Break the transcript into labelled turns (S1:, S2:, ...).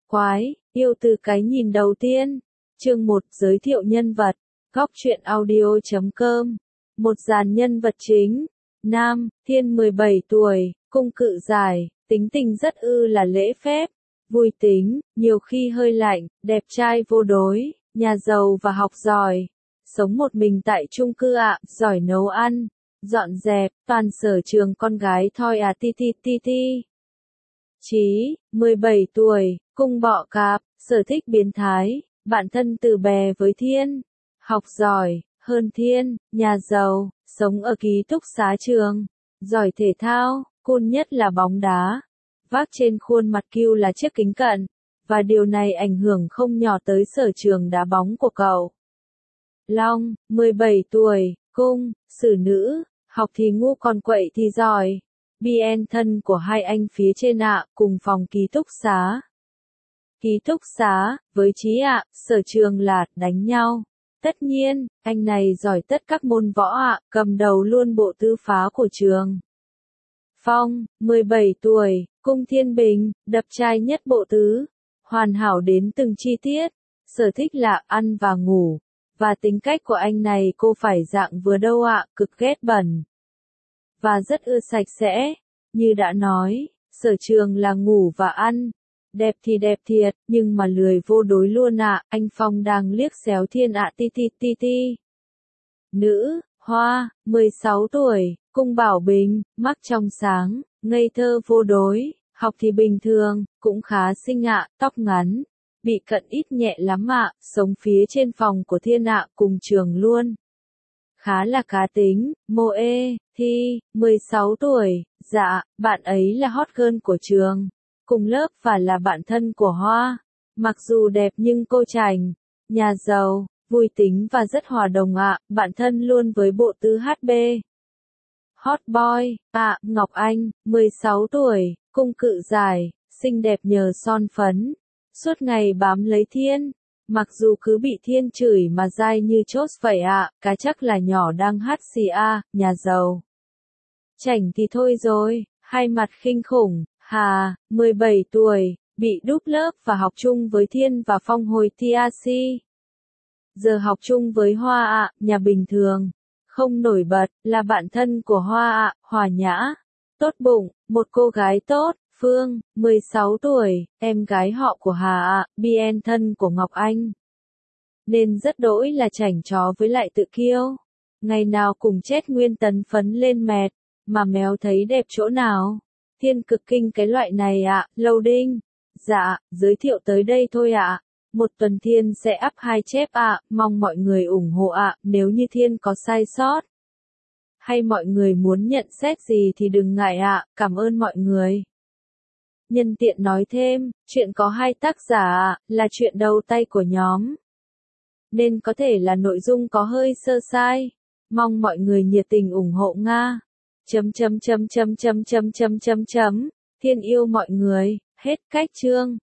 S1: Quái, yêu từ cái nhìn đầu tiên. Chương 1 giới thiệu nhân vật. Góc truyện audio.com. Một dàn nhân vật chính. Nam, Thiên 17 tuổi, cung cự dài, tính tình rất là lễ phép, vui tính, nhiều khi hơi lạnh, đẹp trai vô đối, nhà giàu và học giỏi. Sống một mình tại chung cư giỏi nấu ăn, dọn dẹp, toàn sở trường con gái thôi ti ti ti ti. Chí, 17 tuổi, cung bọ cạp, sở thích biến thái, bạn thân từ bé với Thiên, học giỏi, hơn Thiên, nhà giàu, sống ở ký túc xá trường, giỏi thể thao, cool nhất là bóng đá. Vác trên khuôn mặt cute là chiếc kính cận, và điều này ảnh hưởng không nhỏ tới sở trường đá bóng của cậu. Long, 17 tuổi, cung, xử nữ, học thì ngu còn quậy thì giỏi. BN thân của hai anh phía trên cùng phòng ký túc xá. Ký túc xá, với Chí sở trường là đánh nhau. Tất nhiên, anh này giỏi tất các môn võ cầm đầu luôn bộ tư phá của trường. Phong, 17 tuổi, cung thiên bình, đập trai nhất bộ tứ, hoàn hảo đến từng chi tiết, sở thích là ăn và ngủ, và tính cách của anh này cô phải dạng vừa đâu cực ghét bẩn. Và rất ưa sạch sẽ, như đã nói, sở trường là ngủ và ăn. Đẹp thì đẹp thiệt, nhưng mà lười vô đối luôn anh Phong đang liếc xéo Thiên ti ti ti ti. Nữ, Hoa, 16 tuổi, cung Bảo Bình, mắt trong sáng, ngây thơ vô đối, học thì bình thường, cũng khá xinh tóc ngắn, bị cận ít nhẹ lắm sống phía trên phòng của Thiên cùng trường luôn. Khá là cá tính, Thi, 16 tuổi, dạ, bạn ấy là hot girl của trường, cùng lớp và là bạn thân của Hoa. Mặc dù đẹp nhưng cô chảnh, nhà giàu, vui tính và rất hòa đồng bạn thân luôn với bộ tư HB. Hot boy, Ngọc Anh, 16 tuổi, cung cự dài, xinh đẹp nhờ son phấn, suốt ngày bám lấy Thiên. Mặc dù cứ bị Thiên chửi mà dai như chốt vậy cá chắc là nhỏ đang hát xì nhà giàu. Chảnh thì thôi rồi, hai mặt khinh khủng, 17 tuổi, bị đúp lớp và học chung với Thiên và Phong hồi TRC. Giờ học chung với Hoa nhà bình thường, không nổi bật, là bạn thân của Hoa hòa nhã, tốt bụng, một cô gái tốt. Phương, 16 tuổi, em gái họ của Hà BN thân của Ngọc Anh. Nên rất đỗi là chảnh chó với lại tự kiêu. Ngày nào cùng chết nguyên tấn phấn lên mệt, mà méo thấy đẹp chỗ nào. Thiên cực kinh cái loại này loading. Dạ, giới thiệu tới đây thôi Một tuần Thiên sẽ up 2 chép mong mọi người ủng hộ nếu như Thiên có sai sót. Hay mọi người muốn nhận xét gì thì đừng ngại cảm ơn mọi người. Nhân tiện nói thêm, chuyện có hai tác giả là chuyện đầu tay của nhóm. Nên có thể là nội dung có hơi sơ sai. Mong mọi người nhiệt tình ủng hộ Nga. Thiên yêu mọi người, hết cách chương.